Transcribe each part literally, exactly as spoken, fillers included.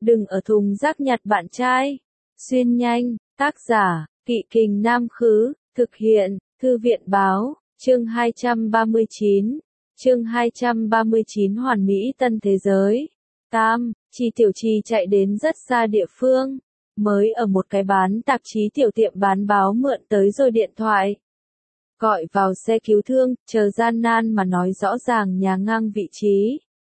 Đừng ở thùng rác nhặt bạn trai. Xuyên nhanh, tác giả, Kỵ Kình Nam Khứ, thực hiện, Thư viện Báo, chương hai trăm ba mươi chín, chương hai trăm ba mươi chín Hoàn Mỹ Tân Thế Giới. Tam, Chi Tiểu Chi chạy đến rất xa địa phương, mới ở một cái bán tạp chí tiểu tiệm bán báo mượn tới rồi điện thoại. Gọi vào xe cứu thương, chờ gian nan mà nói rõ ràng nhà ngang vị trí.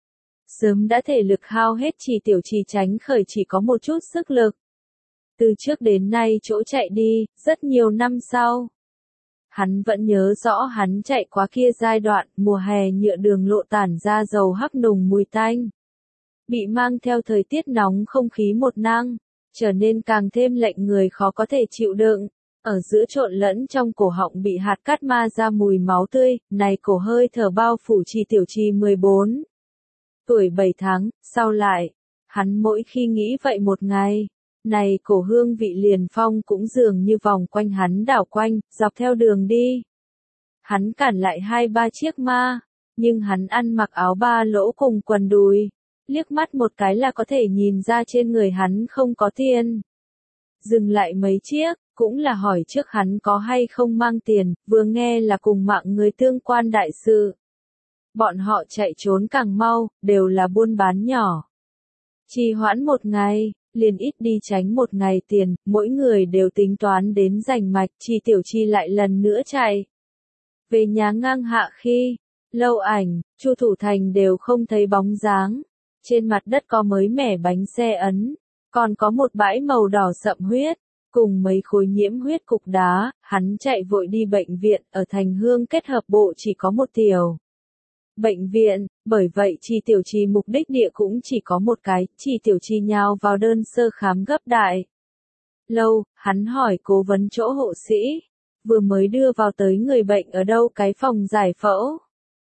Sớm đã thể lực hao hết, Chi Tiểu Chi tránh khởi chỉ có một chút sức lực. Từ trước đến nay chỗ chạy đi, rất nhiều năm sau. Hắn vẫn nhớ rõ hắn chạy qua kia giai đoạn, mùa hè nhựa đường lộ tản ra dầu hắc nùng mùi tanh. Bị mang theo thời tiết nóng không khí một năng, trở nên càng thêm lệnh người khó có thể chịu đựng. Ở giữa trộn lẫn trong cổ họng bị hạt cát ma ra mùi máu tươi, này cổ hơi thở bao phủ Chi Tiểu Chi mười bốn tuổi bảy tháng, sau lại, hắn mỗi khi nghĩ vậy một ngày, này cổ hương vị liền phong cũng dường như vòng quanh hắn đảo quanh, dọc theo đường đi. Hắn cản lại hai ba chiếc ma, nhưng hắn ăn mặc áo ba lỗ cùng quần đùi, liếc mắt một cái là có thể nhìn ra trên người hắn không có tiền. Dừng lại mấy chiếc, cũng là hỏi trước hắn có hay không mang tiền, vừa nghe là cùng mạng người tương quan đại sự. Bọn họ chạy trốn càng mau, đều là buôn bán nhỏ. Trì hoãn một ngày, liền ít đi tránh một ngày tiền, mỗi người đều tính toán đến rành mạch, Chi Tiểu Chi lại lần nữa chạy. Về nhà ngang hạ khi, Lâu Ảnh, Chu Thủ Thành đều không thấy bóng dáng. Trên mặt đất có mới mẻ bánh xe ấn, còn có một bãi màu đỏ sậm huyết, cùng mấy khối nhiễm huyết cục đá, hắn chạy vội đi bệnh viện, ở Thành Hương kết hợp bộ chỉ có một tiểu bệnh viện, bởi vậy Chi Tiểu Chi mục đích địa cũng chỉ có một cái, Chi Tiểu Chi nhào vào đơn sơ khám gấp đại. Lâu, hắn hỏi cố vấn chỗ hộ sĩ, vừa mới đưa vào tới người bệnh ở đâu cái phòng giải phẫu.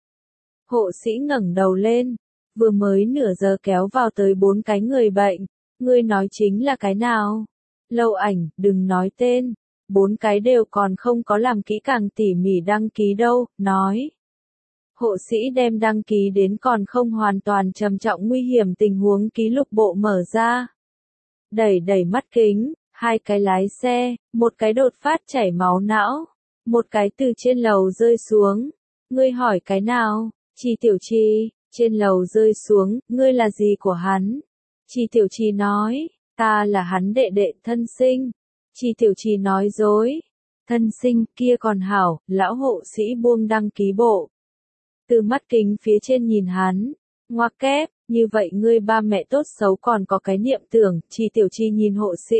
Hộ sĩ ngẩng đầu lên, vừa mới nửa giờ kéo vào tới bốn cái người bệnh, ngươi nói chính là cái nào? Lâu Ảnh, đừng nói tên, bốn cái đều còn không có làm kỹ càng tỉ mỉ đăng ký đâu, nói. Hộ sĩ đem đăng ký đến còn không hoàn toàn trầm trọng nguy hiểm tình huống ký lục bộ mở ra. Đẩy đẩy mắt kính, hai cái lái xe, một cái đột phát chảy máu não, một cái từ trên lầu rơi xuống. Ngươi hỏi cái nào? Chi Tiểu Chi, trên lầu rơi xuống, ngươi là gì của hắn? Chi Tiểu Chi nói, ta là hắn đệ đệ thân sinh. Chi Tiểu Chi nói dối, thân sinh kia còn hảo, lão hộ sĩ buông đăng ký bộ. Từ mắt kính phía trên nhìn hắn, ngoặc kép, như vậy ngươi ba mẹ tốt xấu còn có cái niệm tưởng, Chi Tiểu Chi nhìn hộ sĩ.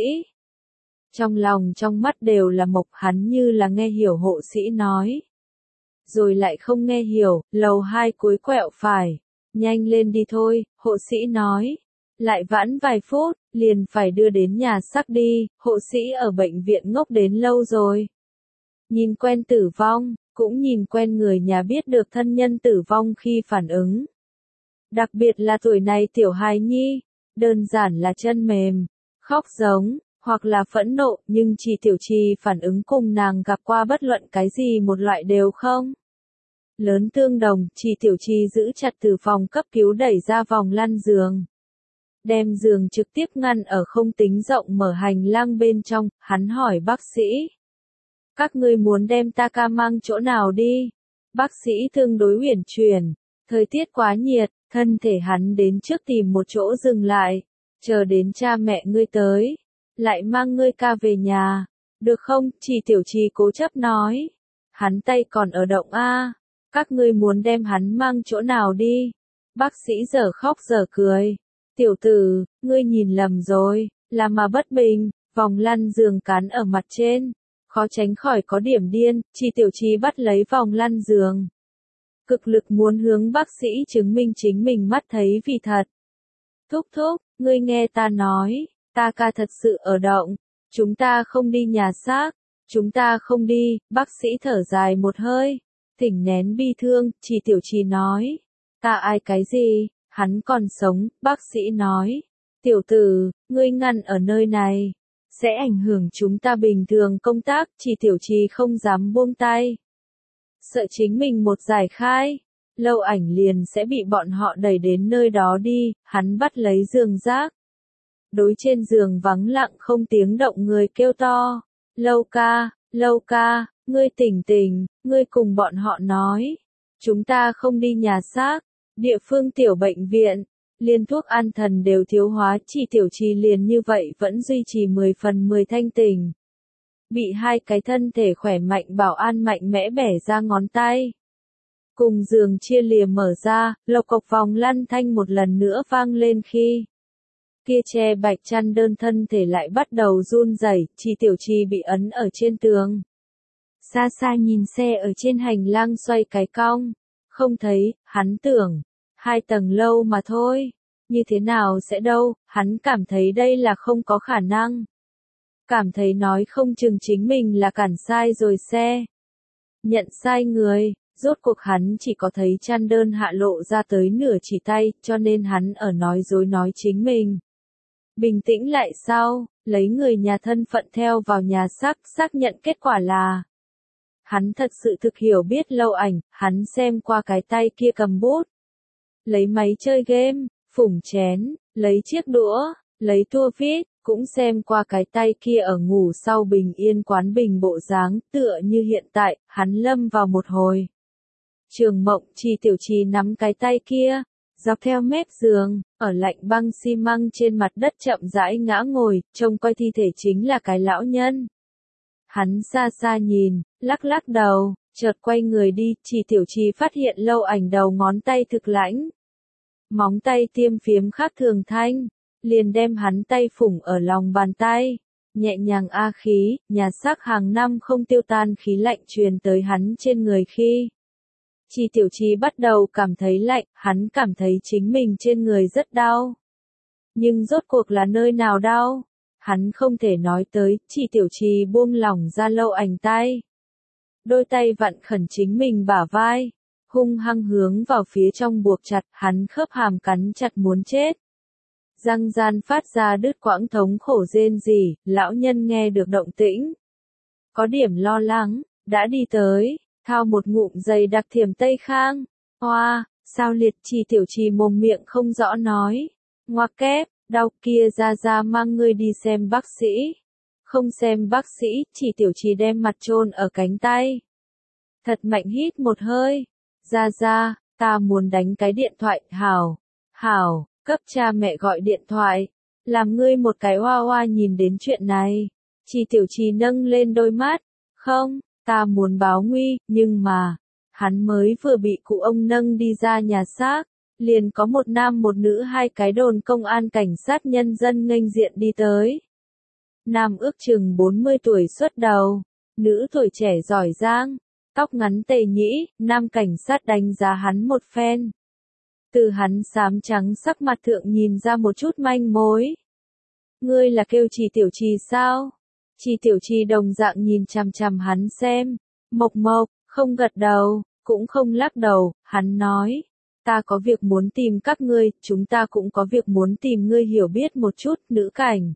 Trong lòng trong mắt đều là mộc, hắn như là nghe hiểu hộ sĩ nói. Rồi lại không nghe hiểu, lầu hai cuối quẹo phải, nhanh lên đi thôi, hộ sĩ nói. Lại vãn vài phút, liền phải đưa đến nhà xác đi, hộ sĩ ở bệnh viện ngốc đến lâu rồi. Nhìn quen tử vong, cũng nhìn quen người nhà biết được thân nhân tử vong khi phản ứng. Đặc biệt là tuổi này tiểu hài nhi, đơn giản là chân mềm, khóc giống, hoặc là phẫn nộ, nhưng Chi Tiểu Chi phản ứng cùng nàng gặp qua bất luận cái gì một loại đều không. Lớn tương đồng, Chi Tiểu Chi giữ chặt từ phòng cấp cứu đẩy ra vòng lăn giường. Đem giường trực tiếp ngăn ở không tính rộng mở hành lang bên trong, hắn hỏi bác sĩ. Các ngươi muốn đem ta ca mang chỗ nào đi? Bác sĩ tương đối uyển chuyển, thời tiết quá nhiệt, thân thể hắn đến trước tìm một chỗ dừng lại, chờ đến cha mẹ ngươi tới, lại mang ngươi ca về nhà, được không? Chi Tiểu Chi cố chấp nói. Hắn tay còn ở động a, các ngươi muốn đem hắn mang chỗ nào đi? Bác sĩ giờ khóc giờ cười. Tiểu tử, ngươi nhìn lầm rồi, là mà bất bình, vòng lăn giường cán ở mặt trên. Khó tránh khỏi có điểm điên, Chi Tiểu Chi bắt lấy vòng lăn giường. Cực lực muốn hướng bác sĩ chứng minh chính mình mắt thấy vì thật. Thúc thúc, ngươi nghe ta nói, ta ca thật sự ở động, chúng ta không đi nhà xác, chúng ta không đi, bác sĩ thở dài một hơi, thỉnh nén bi thương, Chi Tiểu Chi nói, ta ai cái gì, hắn còn sống, bác sĩ nói, tiểu tử, ngươi ngăn ở nơi này. Sẽ ảnh hưởng chúng ta bình thường công tác, Chi Tiểu Chi không dám buông tay. Sợ chính mình một giải khai, Lâu Ảnh liền sẽ bị bọn họ đẩy đến nơi đó đi, hắn bắt lấy giường rác. đối trên giường vắng lặng không tiếng động người kêu to. Lâu ca, Lâu ca, ngươi tỉnh tỉnh, ngươi cùng bọn họ nói. Chúng ta không đi nhà xác, địa phương tiểu bệnh viện, liên thuốc an thần đều thiếu hóa, chỉ tiểu trì liền như vậy vẫn duy trì mười phần mười thanh tỉnh. Bị hai cái thân thể khỏe mạnh bảo an mạnh mẽ bẻ ra ngón tay. Cùng giường chia lìa mở ra, lộc cộc vòng lăn thanh một lần nữa vang lên khi kia che bạch chăn đơn thân thể lại bắt đầu run rẩy, chỉ tiểu trì bị ấn ở trên tường. Xa xa nhìn xe ở trên hành lang xoay cái cong, không thấy, hắn tưởng, hai tầng lâu mà thôi, như thế nào sẽ đâu, hắn cảm thấy đây là không có khả năng. Cảm thấy nói không chừng chính mình là cản sai rồi xe. Nhận sai người, rốt cuộc hắn chỉ có thấy chăn đơn hạ lộ ra tới nửa chỉ tay, cho nên hắn ở nói dối nói chính mình. Bình tĩnh lại sau, lấy người nhà thân phận theo vào nhà xác, xác nhận kết quả là. Hắn thật sự thực hiểu biết Lâu Ảnh, hắn xem qua cái tay kia cầm bút. Lấy máy chơi game, phủng chén, lấy chiếc đũa, lấy tua vít, cũng xem qua cái tay kia ở ngủ sau bình yên quán bình bộ dáng, tựa như hiện tại, hắn lâm vào một hồi. Trường mộng, Trì Tiểu Trì nắm cái tay kia, dọc theo mép giường, ở lạnh băng xi măng trên mặt đất chậm rãi ngã ngồi, trông coi thi thể chính là cái lão nhân. Hắn xa xa nhìn, lắc lắc đầu, chợt quay người đi, Trì Tiểu Trì phát hiện Lâu Ảnh đầu ngón tay thực lãnh. Móng tay tiêm phiếm khác thường thanh, liền đem hắn tay phủng ở lòng bàn tay, nhẹ nhàng a khí, nhà xác hàng năm không tiêu tan khí lạnh truyền tới hắn trên người khi. Trì Tiểu Trì bắt đầu cảm thấy lạnh, hắn cảm thấy chính mình trên người rất đau. Nhưng rốt cuộc là nơi nào đau? Hắn không thể nói tới, Trì Tiểu Trì buông lỏng ra Lâu Ảnh tay. Đôi tay vặn khẩn chính mình bả vai, hung hăng hướng vào phía trong buộc chặt, hắn khớp hàm cắn chặt muốn chết. Răng gian phát ra đứt quãng thống khổ rên rỉ, lão nhân nghe được động tĩnh. Có điểm lo lắng, đã đi tới, thao một ngụm dày đặc thiểm Tây Khang. Hoa, sao liệt, Trì Tiểu Trì mồm miệng không rõ nói. Ngoặc kép, đau kia ra ra mang ngươi đi xem bác sĩ. Không xem bác sĩ, Trì Tiểu Trì đem mặt chôn ở cánh tay. Thật mạnh hít một hơi. Ra ra, ta muốn đánh cái điện thoại, hảo, hảo, cấp cha mẹ gọi điện thoại. Làm ngươi một cái hoa hoa nhìn đến chuyện này. Trì Tiểu Trì nâng lên đôi mắt. Không, ta muốn báo nguy, nhưng mà, hắn mới vừa bị cụ ông nâng đi ra nhà xác. Liền có một nam một nữ hai cái đồn công an cảnh sát nhân dân nghênh diện đi tới. Nam ước chừng bốn mươi tuổi xuất đầu, nữ tuổi trẻ giỏi giang, tóc ngắn tề nhĩ, nam cảnh sát đánh giá hắn một phen. Từ hắn xám trắng sắc mặt thượng nhìn ra một chút manh mối. Ngươi là kêu Trì Tiểu Trì sao? Trì Tiểu Trì đồng dạng nhìn chằm chằm hắn xem, mộc mộc, không gật đầu, cũng không lắc đầu, hắn nói. Ta có việc muốn tìm các ngươi, chúng ta cũng có việc muốn tìm ngươi hiểu biết một chút, nữ cảnh.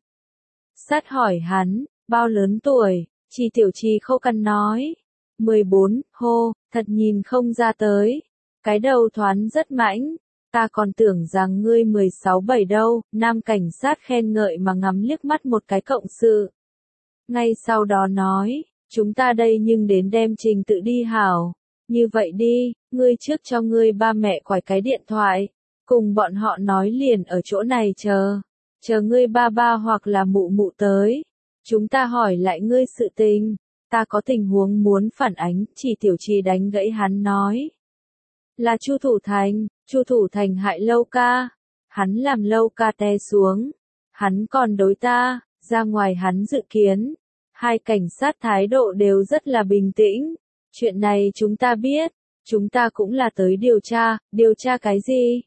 Sát hỏi hắn, bao lớn tuổi, Trì Tiểu Trì khô cằn nói. mười bốn, hô, thật nhìn không ra tới. Cái đầu thoáng rất mãnh, ta còn tưởng rằng ngươi mười sáu bảy đâu, nam cảnh sát khen ngợi mà ngắm liếc mắt một cái cộng sự. Ngay sau đó nói, chúng ta đây nhưng đến đem trình tự đi hảo. Như vậy đi, ngươi trước cho ngươi ba mẹ quải cái điện thoại, cùng bọn họ nói liền ở chỗ này chờ, chờ ngươi ba ba hoặc là mụ mụ tới. Chúng ta hỏi lại ngươi sự tình, ta có tình huống muốn phản ánh, Trì Tiểu Trì đánh gãy hắn nói. Là Chu Thủ Thành, Chu Thủ Thành hại Lâu ca, hắn làm Lâu ca té xuống, hắn còn đối ta, ra ngoài hắn dự kiến. Hai cảnh sát thái độ đều rất là bình tĩnh. Chuyện này chúng ta biết, chúng ta cũng là tới điều tra, điều tra cái gì?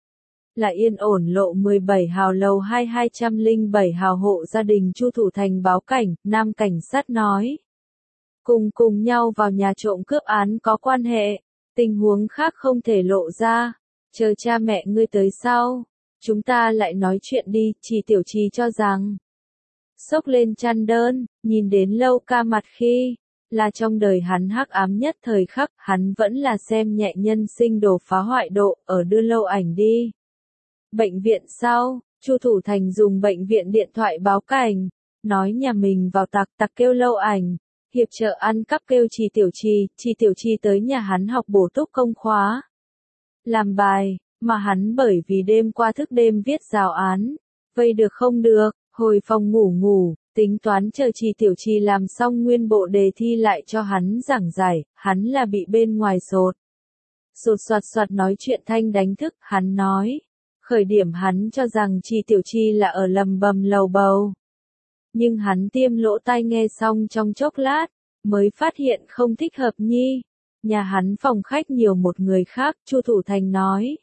Là yên ổn lộ mười bảy hào lầu hai hai không bảy hào hộ gia đình Chu Thủ Thành báo cảnh, nam cảnh sát nói. Cùng cùng nhau vào nhà trộm cướp án có quan hệ, tình huống khác không thể lộ ra, chờ cha mẹ ngươi tới sau, chúng ta lại nói chuyện đi, Trì Tiểu Trì cho rằng. Xốc lên chăn đơn, nhìn đến Lâu ca mặt khi, là trong đời hắn hắc ám nhất thời khắc, hắn vẫn là xem nhẹ nhân sinh đồ phá hoại độ, ở đưa Lâu Ảnh đi. Bệnh viện sau, Chu Thủ Thành dùng bệnh viện điện thoại báo cảnh, nói nhà mình vào tặc, tặc kêu Lâu Ảnh, hiệp trợ ăn cắp kêu Trì Tiểu Trì, Trì Tiểu Trì tới nhà hắn học bổ túc công khóa. Làm bài, mà hắn bởi vì đêm qua thức đêm viết giáo án, vây được không được, hồi phòng ngủ ngủ, tính toán chờ Trì Tiểu Trì làm xong nguyên bộ đề thi lại cho hắn giảng giải, hắn là bị bên ngoài sột. Sột soạt soạt nói chuyện thanh đánh thức, hắn nói. Khởi điểm hắn cho rằng Trì Tiểu Trì là ở lầm bầm lầu bầu. Nhưng hắn tiêm lỗ tai nghe xong trong chốc lát, mới phát hiện không thích hợp nhi. Nhà hắn phòng khách nhiều một người khác, Chu Thủ Thành nói.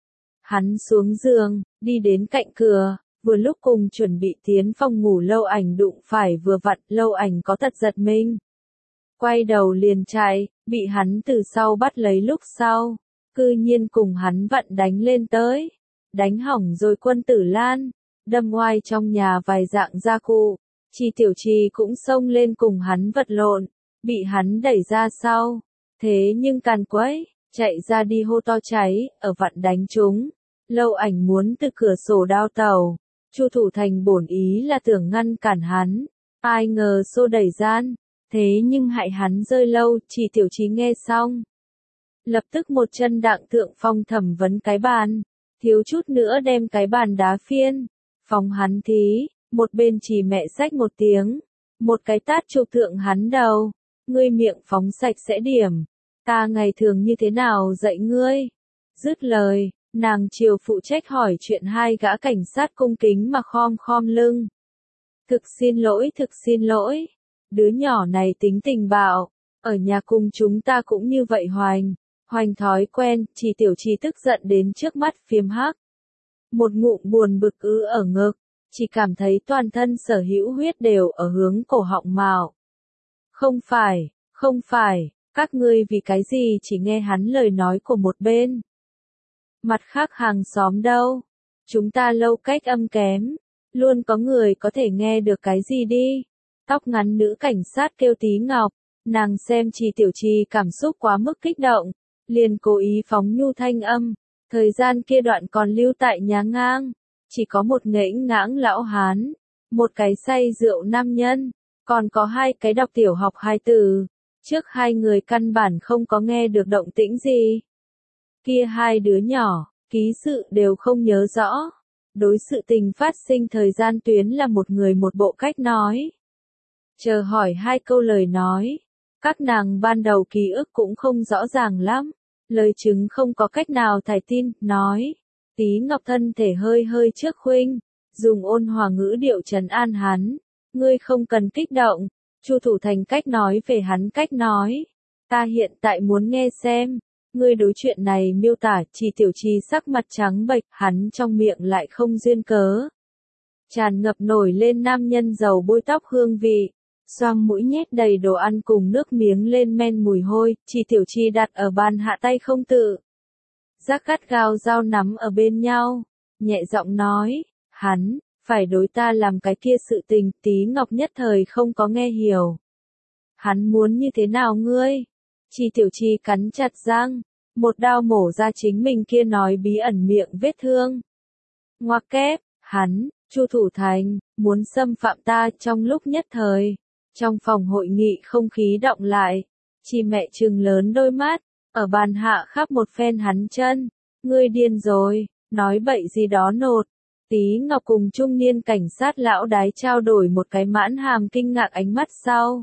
Hắn xuống giường, đi đến cạnh cửa, vừa lúc cùng chuẩn bị tiến phòng ngủ Lâu Ảnh đụng phải vừa vặn, Lâu Ảnh có tật giật mình. Quay đầu liền chạy, bị hắn từ sau bắt lấy lúc sau, cư nhiên cùng hắn vặn đánh lên tới. Đánh hỏng rồi Quân Tử Lan, đâm oai trong nhà vài dạng gia cụ, Trì Tiểu Trì cũng xông lên cùng hắn vật lộn, bị hắn đẩy ra sau, thế nhưng càn quấy, chạy ra đi hô to cháy, ở vặn đánh chúng, Lâu Ảnh muốn từ cửa sổ đao tàu, Chu Thủ Thành bổn ý là tưởng ngăn cản hắn, ai ngờ xô đẩy gian, thế nhưng hại hắn rơi lâu, Trì Tiểu Trì nghe xong, lập tức một chân đặng thượng phong thẩm vấn cái bàn. Thiếu chút nữa đem cái bàn đá phiên, phóng hắn thí, một bên chỉ mẹ xách một tiếng, một cái tát chụp thượng hắn đầu, ngươi miệng phóng sạch sẽ điểm, ta ngày thường như thế nào dạy ngươi, dứt lời, nàng chiều phụ trách hỏi chuyện hai gã cảnh sát cung kính mà khom khom lưng. Thực xin lỗi, thực xin lỗi, đứa nhỏ này tính tình bạo, ở nhà cùng chúng ta cũng như vậy hoành. Hoành thói quen, Trì Tiểu Trì tức giận đến trước mắt phiếm hắc. Một ngụm buồn bực ứ ở ngực, chỉ cảm thấy toàn thân sở hữu huyết đều ở hướng cổ họng mạo. Không phải, không phải, các ngươi vì cái gì chỉ nghe hắn lời nói của một bên. Mặt khác hàng xóm đâu, chúng ta lâu cách âm kém, luôn có người có thể nghe được cái gì đi. Tóc ngắn nữ cảnh sát kêu Tí Ngọc, nàng xem Trì Tiểu Trì cảm xúc quá mức kích động. Liền cố ý phóng nhu thanh âm, thời gian kia đoạn còn lưu tại nhà ngang, chỉ có một ngễnh ngãng lão hán, một cái say rượu nam nhân, còn có hai cái đọc tiểu học hai từ, trước hai người căn bản không có nghe được động tĩnh gì. Kia hai đứa nhỏ, ký sự đều không nhớ rõ, đối sự tình phát sinh thời gian tuyến là một người một bộ cách nói. Chờ hỏi hai câu lời nói. Các nàng ban đầu ký ức cũng không rõ ràng lắm, lời chứng không có cách nào thải tin, nói. Tí Ngọc thân thể hơi hơi trước khuynh, dùng ôn hòa ngữ điệu trấn an hắn, ngươi không cần kích động, Chu Thủ Thành cách nói về hắn cách nói. Ta hiện tại muốn nghe xem, ngươi đối chuyện này miêu tả. Trì Tiểu Trì sắc mặt trắng bệch, hắn trong miệng lại không duyên cớ. Tràn ngập nổi lên nam nhân dầu bôi tóc hương vị. Xoang mũi nhét đầy đồ ăn cùng nước miếng lên men mùi hôi, Trì Tiểu Trì đặt ở bàn hạ tay không tự. Giác gắt gao dao nắm ở bên nhau, nhẹ giọng nói, hắn, phải đối ta làm cái kia sự tình. Tí Ngọc nhất thời không có nghe hiểu. Hắn muốn như thế nào ngươi? Trì Tiểu Trì cắn chặt răng, một đao mổ ra chính mình kia nói bí ẩn miệng vết thương. Ngoặc kép, hắn, Chu Thủ Thành, muốn xâm phạm ta. Trong lúc nhất thời. Trong phòng hội nghị không khí động lại, Trì mẹ trừng lớn đôi mắt, ở bàn hạ khắp một phen hắn chân, ngươi điên rồi, nói bậy gì đó nột. Tí Ngọc cùng trung niên cảnh sát lão đái trao đổi một cái mãn hàm kinh ngạc ánh mắt sau.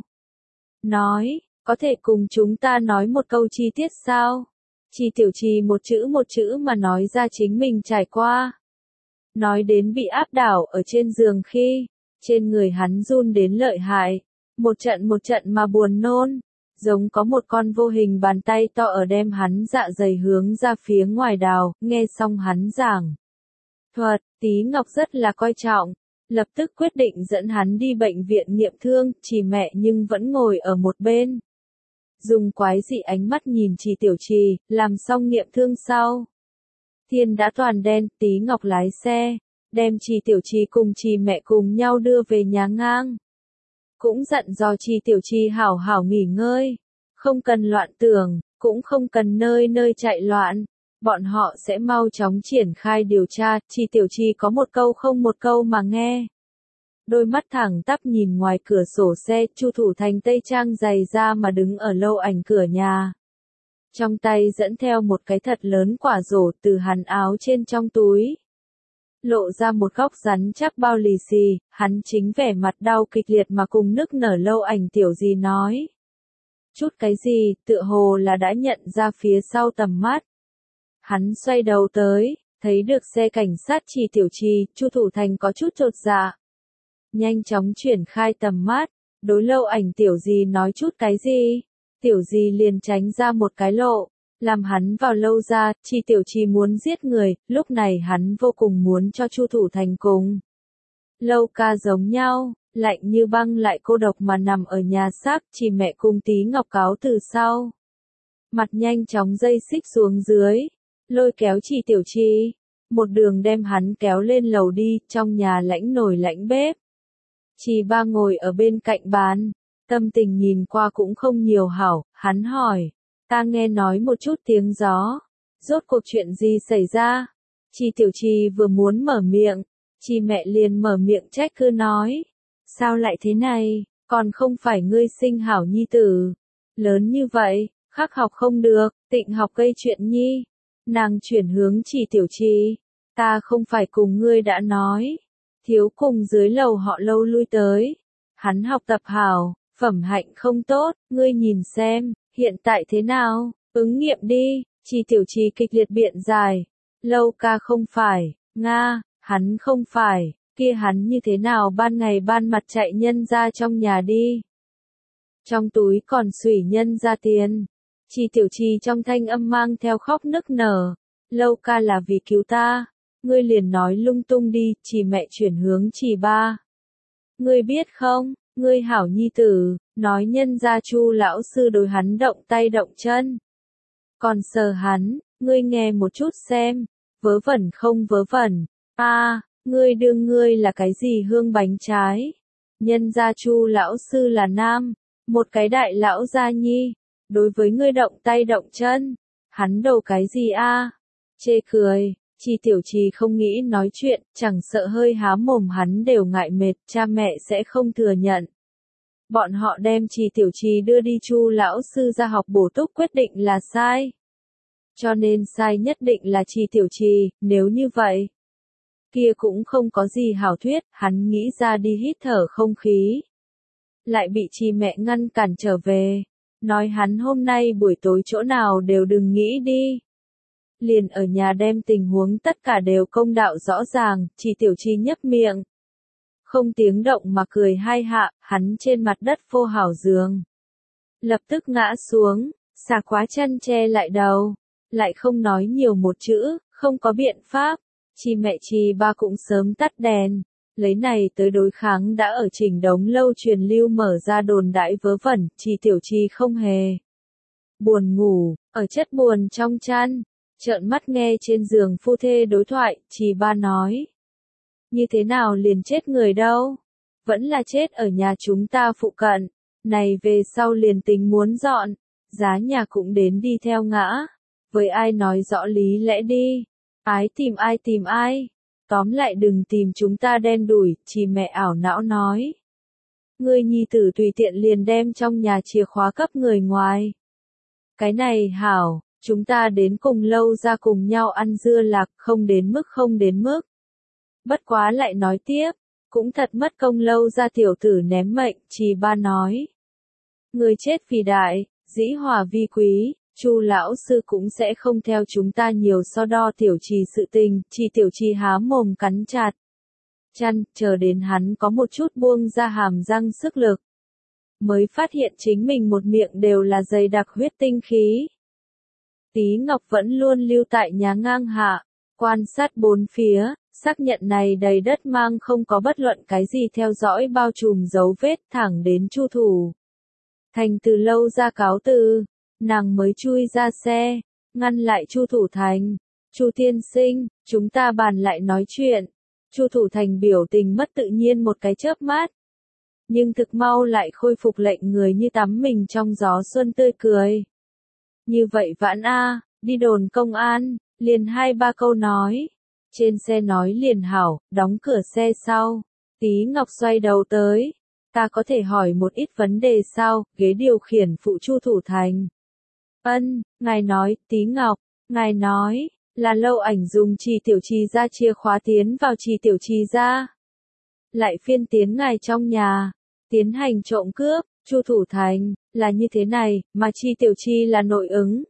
Nói, có thể cùng chúng ta nói một câu chi tiết sao? Trì Tiểu Trì một chữ một chữ mà nói ra chính mình trải qua. Nói đến bị áp đảo ở trên giường khi, trên người hắn run đến lợi hại. Một trận một trận mà buồn nôn, giống có một con vô hình bàn tay to ở đem hắn dạ dày hướng ra phía ngoài đào, nghe xong hắn giảng. Thuật, Tí Ngọc rất là coi trọng, lập tức quyết định dẫn hắn đi bệnh viện nghiệm thương. Trì mẹ nhưng vẫn ngồi ở một bên. Dùng quái dị ánh mắt nhìn Trì Tiểu Trì, làm xong nghiệm thương sau. Thiên đã toàn đen, Tí Ngọc lái xe, đem Trì Tiểu Trì cùng Trì mẹ cùng nhau đưa về nhà ngang. Cũng dặn dò Trì Tiểu Trì hảo hảo nghỉ ngơi, không cần loạn tưởng, cũng không cần nơi nơi chạy loạn, Bọn họ sẽ mau chóng triển khai điều tra, Chi Tiểu Chi có một câu không một câu mà nghe. Đôi mắt thẳng tắp nhìn ngoài cửa sổ xe, Chu Thủ Thành tây trang dày da mà đứng ở lâu ảnh cửa nhà. Trong tay dẫn theo một cái thật lớn quả rổ từ hắn áo trên trong túi. Lộ ra một góc rắn chắc bao lì xì, hắn chính vẻ mặt đau kịch liệt mà cùng nức nở lâu ảnh tiểu gì nói. Chút cái gì, tựa hồ là đã nhận ra phía sau tầm mắt. Hắn xoay đầu tới, thấy được xe cảnh sát Chi Tiểu Chi, Chu Thủ Thành có chút chột dạ. Nhanh chóng chuyển khai tầm mắt, đối lâu ảnh tiểu gì nói chút cái gì. Tiểu gì liền tránh ra một cái lộ, làm hắn vào lâu ra, Chi Tiểu Chi muốn giết người, lúc này hắn vô cùng muốn cho Chu Thủ Thành cùng. Lâu ca giống nhau, lạnh như băng lại cô độc mà nằm ở nhà xác, chỉ mẹ cùng Tí Ngọc cáo từ sau. Mặt nhanh chóng dây xích xuống dưới, lôi kéo Chi Tiểu Chi, một đường đem hắn kéo lên lầu đi, trong nhà lãnh nồi lãnh bếp. Chi ba ngồi ở bên cạnh bàn, tâm tình nhìn qua cũng không nhiều hảo, hắn hỏi, ta nghe nói một chút tiếng gió, rốt cuộc chuyện gì xảy ra? Chi Tiểu Chi vừa muốn mở miệng, Chi mẹ liền mở miệng trách cứ nói, sao lại thế này, còn không phải ngươi sinh hảo nhi tử, lớn như vậy, khắc học không được, tịnh học gây chuyện nhi. Nàng chuyển hướng Chi Tiểu Chi, ta không phải cùng ngươi đã nói, thiếu cùng dưới lầu họ lâu lui tới, hắn học tập hảo, phẩm hạnh không tốt, ngươi nhìn xem, hiện tại thế nào, ứng nghiệm đi. Chi Tiểu Chi kịch liệt biện giải, lâu ca không phải, Nga, hắn không phải, kia hắn như thế nào ban ngày ban mặt chạy nhân ra trong nhà đi. Trong túi còn xủy nhân ra tiền. Chi Tiểu Chi trong thanh âm mang theo khóc nức nở, lâu ca là vì cứu ta, ngươi liền nói lung tung đi, Chi mẹ chuyển hướng Chi ba. Ngươi biết không, ngươi hảo nhi tử, nói nhân gia Chu lão sư đối hắn động tay động chân. Còn sờ hắn, ngươi nghe một chút xem, vớ vẩn không vớ vẩn, a, à, ngươi đương ngươi là cái gì hương bánh trái. Nhân gia Chu lão sư là nam, một cái đại lão gia nhi, đối với ngươi động tay động chân, hắn đầu cái gì a? À? Chê cười. Chi Tiểu Chi không nghĩ nói chuyện, chẳng sợ hơi há mồm hắn đều ngại mệt, cha mẹ sẽ không thừa nhận. Bọn họ đem Chi Tiểu Chi đưa đi Chu lão sư ra học bổ túc quyết định là sai. Cho nên sai nhất định là Chi Tiểu Chi, nếu như vậy. Kia cũng không có gì hảo thuyết, hắn nghĩ ra đi hít thở không khí. Lại bị Chi mẹ ngăn cản trở về, nói hắn hôm nay buổi tối chỗ nào đều đừng nghĩ đi. Liền ở nhà đem tình huống tất cả đều công đạo rõ ràng, Chi Tiểu Chi nhấp miệng. Không tiếng động mà cười hai hạ, hắn trên mặt đất phô hảo giường. Lập tức ngã xuống, xà quá chân che lại đầu, lại không nói nhiều một chữ, không có biện pháp. Chi mẹ Chi ba cũng sớm tắt đèn, lấy này tới đối kháng đã ở Trình Đống lâu truyền lưu mở ra đồn đại vớ vẩn, Chi Tiểu Chi không hề buồn ngủ, ở chất buồn trong chăn. Trợn mắt nghe trên giường phu thê đối thoại, Chi ba nói. Như thế nào liền chết người đâu? Vẫn là chết ở nhà chúng ta phụ cận. Này về sau liền tính muốn dọn. Giá nhà cũng đến đi theo ngã. Với ai nói rõ lý lẽ đi. Ái tìm ai tìm ai. Tóm lại đừng tìm chúng ta đen đủi, Chi mẹ ảo não nói. Ngươi nhi tử tùy tiện liền đem trong nhà chìa khóa cấp người ngoài. Cái này hảo. Chúng ta đến cùng lâu ra cùng nhau ăn dưa lạc, không đến mức không đến mức. Bất quá lại nói tiếp, cũng thật mất công lâu ra tiểu tử ném mệnh, Chi ba nói. Người chết vì đại, dĩ hòa vi quý, Chu lão sư cũng sẽ không theo chúng ta nhiều so đo Tiểu Chi sự tình, Chi Tiểu Chi há mồm cắn chặt. Chăn, chờ đến hắn có một chút buông ra hàm răng sức lực. Mới phát hiện chính mình một miệng đều là dày đặc huyết tinh khí. Tí Ngọc vẫn luôn lưu tại nhà ngang hạ, quan sát bốn phía, xác nhận này đầy đất mang không có bất luận cái gì theo dõi bao trùm dấu vết thẳng đến Chu Thủ Thành từ lâu ra cáo từ, nàng mới chui ra xe, ngăn lại Chu Thủ Thành. Chu tiên sinh, chúng ta bàn lại nói chuyện. Chu Thủ Thành biểu tình mất tự nhiên một cái chớp mắt. Nhưng thực mau lại khôi phục lệnh người như tắm mình trong gió xuân tươi cười. Như vậy vãn a, đi đồn công an, Liền hai ba câu nói. Trên xe nói liền hảo, đóng cửa xe sau. Tí Ngọc xoay đầu tới. Ta có thể hỏi một ít vấn đề sao, ghế điều khiển phụ Chu Thủ Thành. Ân, ngài nói, Tí Ngọc, ngài nói, là Lâu Ảnh dùng Trì Tiểu Trì ra chìa khóa tiến vào Trì Tiểu Trì ra. Lại phiên tiến ngài trong nhà, tiến hành trộm cướp, Chu Thủ Thành, là như thế này, mà Trì Tiểu Trì là nội ứng.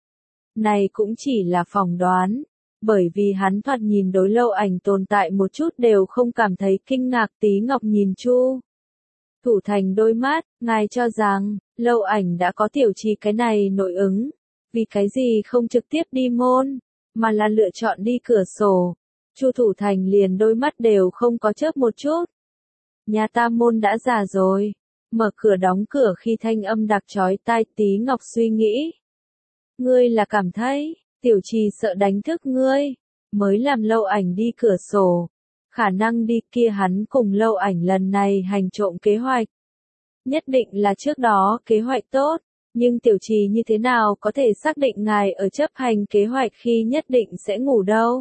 Này cũng chỉ là phỏng đoán, bởi vì hắn thoạt nhìn đối Lâu Ảnh tồn tại một chút đều không cảm thấy kinh ngạc. Tí Ngọc nhìn Chu Thủ Thành đôi mắt, ngài cho rằng, Lâu Ảnh đã có Tiểu Trì cái này nội ứng, vì cái gì không trực tiếp đi môn, mà là lựa chọn đi cửa sổ. Chu Thủ Thành liền đôi mắt đều không có chớp một chút. Nhà ta môn đã già rồi, mở cửa đóng cửa khi thanh âm đặc chói tai. Tí Ngọc suy nghĩ. Ngươi là cảm thấy, Tiểu Trì sợ đánh thức ngươi, mới làm Lâu Ảnh đi cửa sổ. Khả năng đi kia hắn cùng Lâu Ảnh lần này hành trộm kế hoạch. Nhất định là trước đó kế hoạch tốt, nhưng Tiểu Trì như thế nào có thể xác định ngài ở chấp hành kế hoạch khi nhất định sẽ ngủ đâu.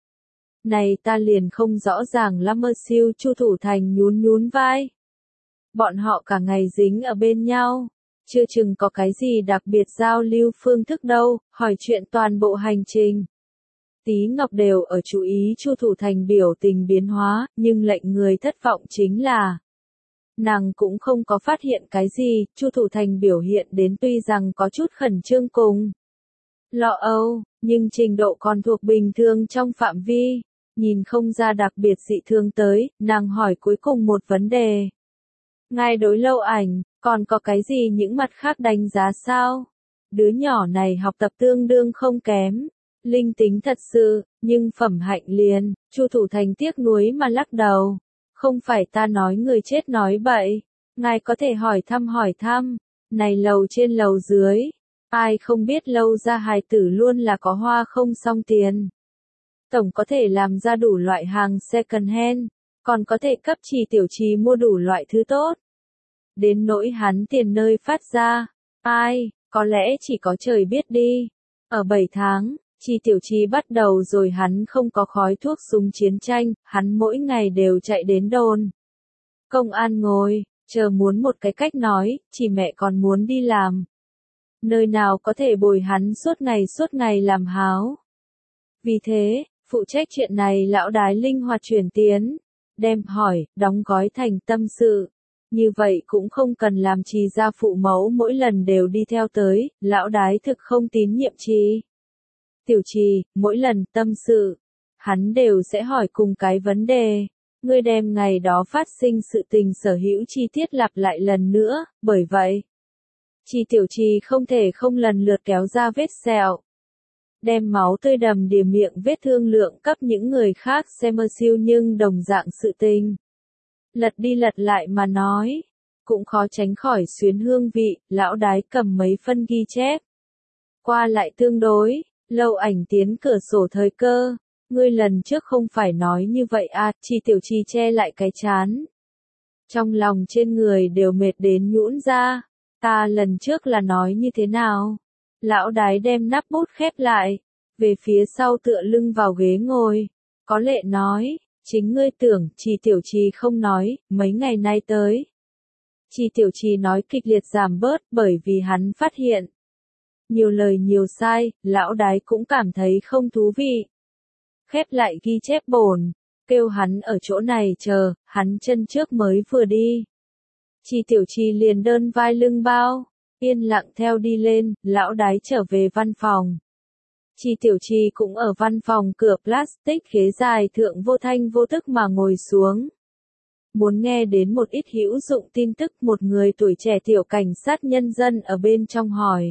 Này ta liền không rõ ràng lắm. Mơ siêu. Chu Thủ Thành nhún nhún vai. Bọn họ cả ngày dính ở bên nhau, chưa chừng có cái gì đặc biệt giao lưu phương thức đâu, hỏi chuyện toàn bộ hành trình. Tí Ngọc đều ở chú ý Chu Thủ Thành biểu tình biến hóa, nhưng lệnh người thất vọng chính là nàng cũng không có phát hiện cái gì. Chu Thủ Thành biểu hiện đến tuy rằng có chút khẩn trương cùng lo âu, nhưng trình độ còn thuộc bình thường trong phạm vi, nhìn không ra đặc biệt dị thường tới. Nàng hỏi cuối cùng một vấn đề. Ngài đối Lâu Ảnh, còn có cái gì những mặt khác đánh giá sao? Đứa nhỏ này học tập tương đương không kém, linh tính thật sự, nhưng phẩm hạnh liền. Chu Thủ Thành tiếc nuối mà lắc đầu. Không phải ta nói người chết nói bậy, ngài có thể hỏi thăm hỏi thăm, này lầu trên lầu dưới, ai không biết Lâu gia hài tử luôn là có hoa không xong tiền. Tổng có thể làm ra đủ loại hàng second hand, còn có thể cấp Trì Tiểu Trì mua đủ loại thứ tốt. Đến nỗi hắn tiền nơi phát ra, ai, có lẽ chỉ có trời biết đi. Ở bảy tháng, Trì Tiểu Trì bắt đầu rồi hắn không có khói thuốc súng chiến tranh, hắn mỗi ngày đều chạy đến đồn. Công an ngồi, chờ muốn một cái cách nói, chỉ mẹ còn muốn đi làm. Nơi nào có thể bồi hắn suốt ngày suốt ngày làm háo. Vì thế, phụ trách chuyện này lão đái linh hoạt chuyển tiến, đem hỏi, đóng gói thành tâm sự. Như vậy cũng không cần làm Trì gia phụ mẫu mỗi lần đều đi theo tới, lão đái thực không tín nhiệm Trì Tiểu Trì, mỗi lần tâm sự, hắn đều sẽ hỏi cùng cái vấn đề. Ngươi đem ngày đó phát sinh sự tình sở hữu chi tiết lặp lại lần nữa, bởi vậy, Trì Tiểu Trì không thể không lần lượt kéo ra vết sẹo. Đem máu tươi đầm đìa miệng vết thương lượng cấp những người khác xem. Mơ siêu nhưng đồng dạng sự tình. Lật đi lật lại mà nói, cũng khó tránh khỏi xuyến hương vị. Lão đái cầm mấy phân ghi chép, qua lại tương đối. Lâu Ảnh tiến cửa sổ thời cơ, ngươi lần trước không phải nói như vậy à? Trì Tiểu Trì che lại cái chán, trong lòng trên người đều mệt đến nhũn ra. Ta lần trước là nói như thế nào? Lão đái đem nắp bút khép lại, về phía sau tựa lưng vào ghế ngồi, có lệ nói, chính ngươi tưởng. Trì Tiểu Trì không nói, mấy ngày nay tới. Trì Tiểu Trì nói kịch liệt giảm bớt, bởi vì hắn phát hiện, nhiều lời nhiều sai, lão đái cũng cảm thấy không thú vị. Khép lại ghi chép bổn, kêu hắn ở chỗ này chờ, hắn chân trước mới vừa đi. Trì Tiểu Trì liền đơn vai lưng bao, yên lặng theo đi lên. Lão đái trở về văn phòng. Trì Tiểu Trì cũng ở văn phòng cửa plastic ghế dài thượng vô thanh vô tức mà ngồi xuống. Muốn nghe đến một ít hữu dụng tin tức. Một người tuổi trẻ tiểu cảnh sát nhân dân ở bên trong hỏi.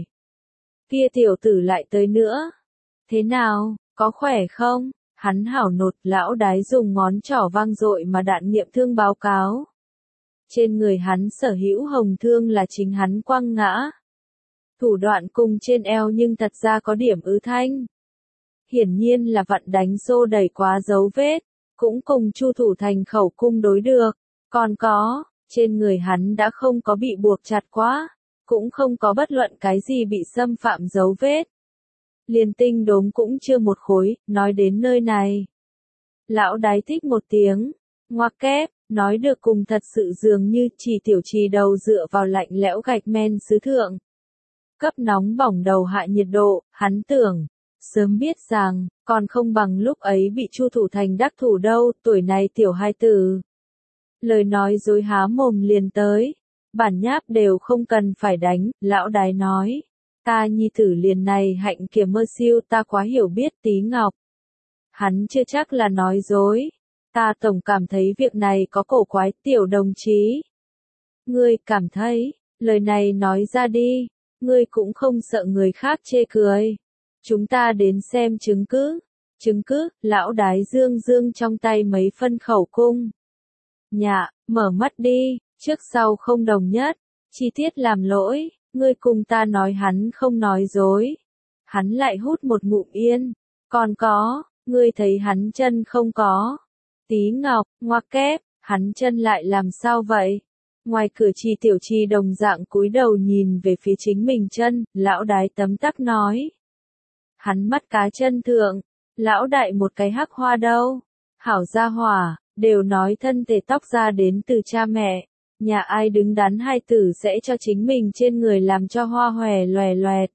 Kia tiểu tử lại tới nữa. Thế nào, có khỏe không? Hắn hảo nột. Lão đái dùng ngón trỏ vang dội mà đạn nghiệm thương báo cáo. Trên người hắn sở hữu hồng thương là chính hắn quăng ngã. Thủ đoạn cùng trên eo nhưng thật ra có điểm ứ thanh. Hiển nhiên là vặn đánh xô đẩy quá dấu vết, cũng cùng Chu Thủ Thành khẩu cung đối được. Còn có, trên người hắn đã không có bị buộc chặt quá, cũng không có bất luận cái gì bị xâm phạm dấu vết. liền tinh đốm cũng chưa một khối, nói đến nơi này. Lão đái thích một tiếng, ngoặc kép, nói được cùng thật sự dường như chỉ tiểu trì đầu dựa vào lạnh lẽo gạch men sứ thượng. Cấp nóng bỏng đầu hạ nhiệt độ, hắn tưởng, sớm biết rằng, còn không bằng lúc ấy bị Chu thủ thành đắc thủ đâu, tuổi này tiểu hai tử. Lời nói dối há mồm liền tới, bản nháp đều không cần phải đánh, lão đái nói. Ta nhi tử liền này hạnh kìa mơ siêu ta quá hiểu biết Tí Ngọc. Hắn chưa chắc là nói dối. Ta tổng cảm thấy việc này có cổ quái tiểu đồng chí. Ngươi cảm thấy, lời này nói ra đi, ngươi cũng không sợ người khác chê cười. Chúng ta đến xem chứng cứ. Chứng cứ, lão đái dương dương trong tay mấy phân khẩu cung. Nhạ, mở mắt đi, trước sau không đồng nhất, chi tiết làm lỗi, ngươi cùng ta nói hắn không nói dối. Hắn lại hút một ngụm yên, còn có, ngươi thấy hắn chân không có. Tí Ngọc, ngoặc kép, hắn chân lại làm sao vậy? Ngoài cửa Chi tiểu Chi đồng dạng cúi đầu nhìn về phía chính mình chân, lão đái tấm tắc nói. Hắn mắt cá chân thượng, lão đại một cái hắc hoa đâu. Hảo gia hỏa, đều nói thân thể tóc ra đến từ cha mẹ. Nhà ai đứng đắn hai tử sẽ cho chính mình trên người làm cho hoa hòe loè loẹt.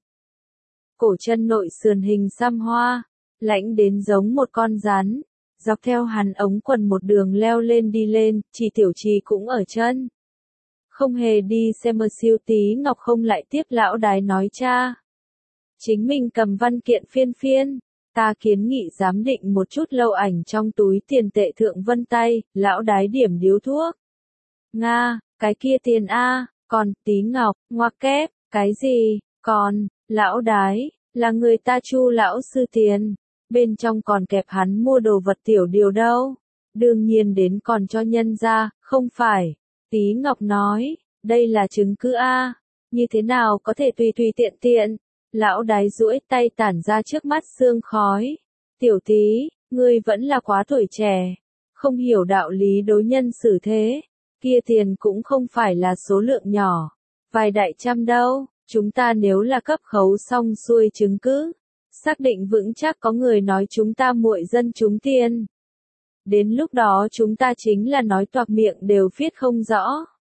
Cổ chân nội sườn hình xăm hoa, lãnh đến giống một con rắn. Dọc theo hắn ống quần một đường leo lên đi lên, Chi tiểu Chi cũng ở chân. Không hề đi xem mơ siêu Tí Ngọc không lại tiếp lão đái nói cha. Chính mình cầm văn kiện phiên phiên, ta kiến nghị giám định một chút lâu ảnh trong túi tiền tệ thượng vân tay, lão đái điểm điếu thuốc. Nga, cái kia tiền A, còn Tí Ngọc, ngoặc kép, cái gì, còn, lão đái, là người ta Chu lão sư tiền, bên trong còn kẹp hắn mua đồ vật tiểu điều đâu, đương nhiên đến còn cho nhân ra, không phải. Tí Ngọc nói, đây là chứng cứ A, như thế nào có thể tùy tùy tiện tiện. Lão đái duỗi tay tản ra trước mắt sương khói. Tiểu Tí, ngươi vẫn là quá tuổi trẻ, không hiểu đạo lý đối nhân xử thế. Kia tiền cũng không phải là số lượng nhỏ, vài đại trăm đâu. Chúng ta nếu là cấp khấu xong xuôi chứng cứ, xác định vững chắc có người nói chúng ta muội dân chúng tiền. Đến lúc đó chúng ta chính là nói toạc miệng đều viết không rõ.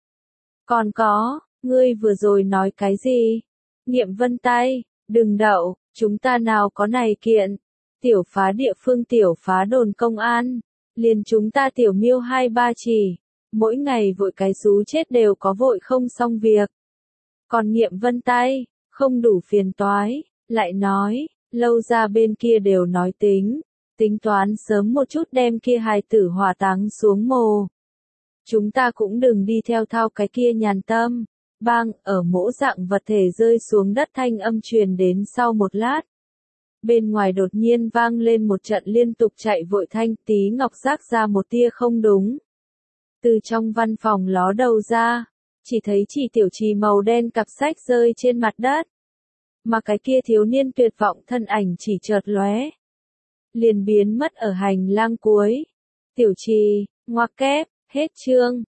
Còn có, ngươi vừa rồi nói cái gì? Nghiệm vân tay, đừng đậu, chúng ta nào có này kiện. Tiểu phá địa phương tiểu phá đồn công an, liền chúng ta tiểu miêu hai ba chỉ, mỗi ngày vội cái rú chết đều có vội không xong việc. Còn nghiệm vân tay, không đủ phiền toái, lại nói, lâu ra bên kia đều nói tính, tính toán sớm một chút đem kia hài tử hỏa táng xuống mồ. Chúng ta cũng đừng đi theo thao cái kia nhàn tâm. Bang, ở mỗ dạng vật thể rơi xuống đất thanh âm truyền đến sau một lát. Bên ngoài đột nhiên vang lên một trận liên tục chạy vội thanh, Tí Ngọc rác ra một tia không đúng. Từ trong văn phòng ló đầu ra, chỉ thấy chỉ tiểu Trì màu đen cặp sách rơi trên mặt đất. Mà cái kia thiếu niên tuyệt vọng thân ảnh chỉ chợt lóe, liền biến mất ở hành lang cuối. Tiểu Trì, ngoặc kép, hết chương.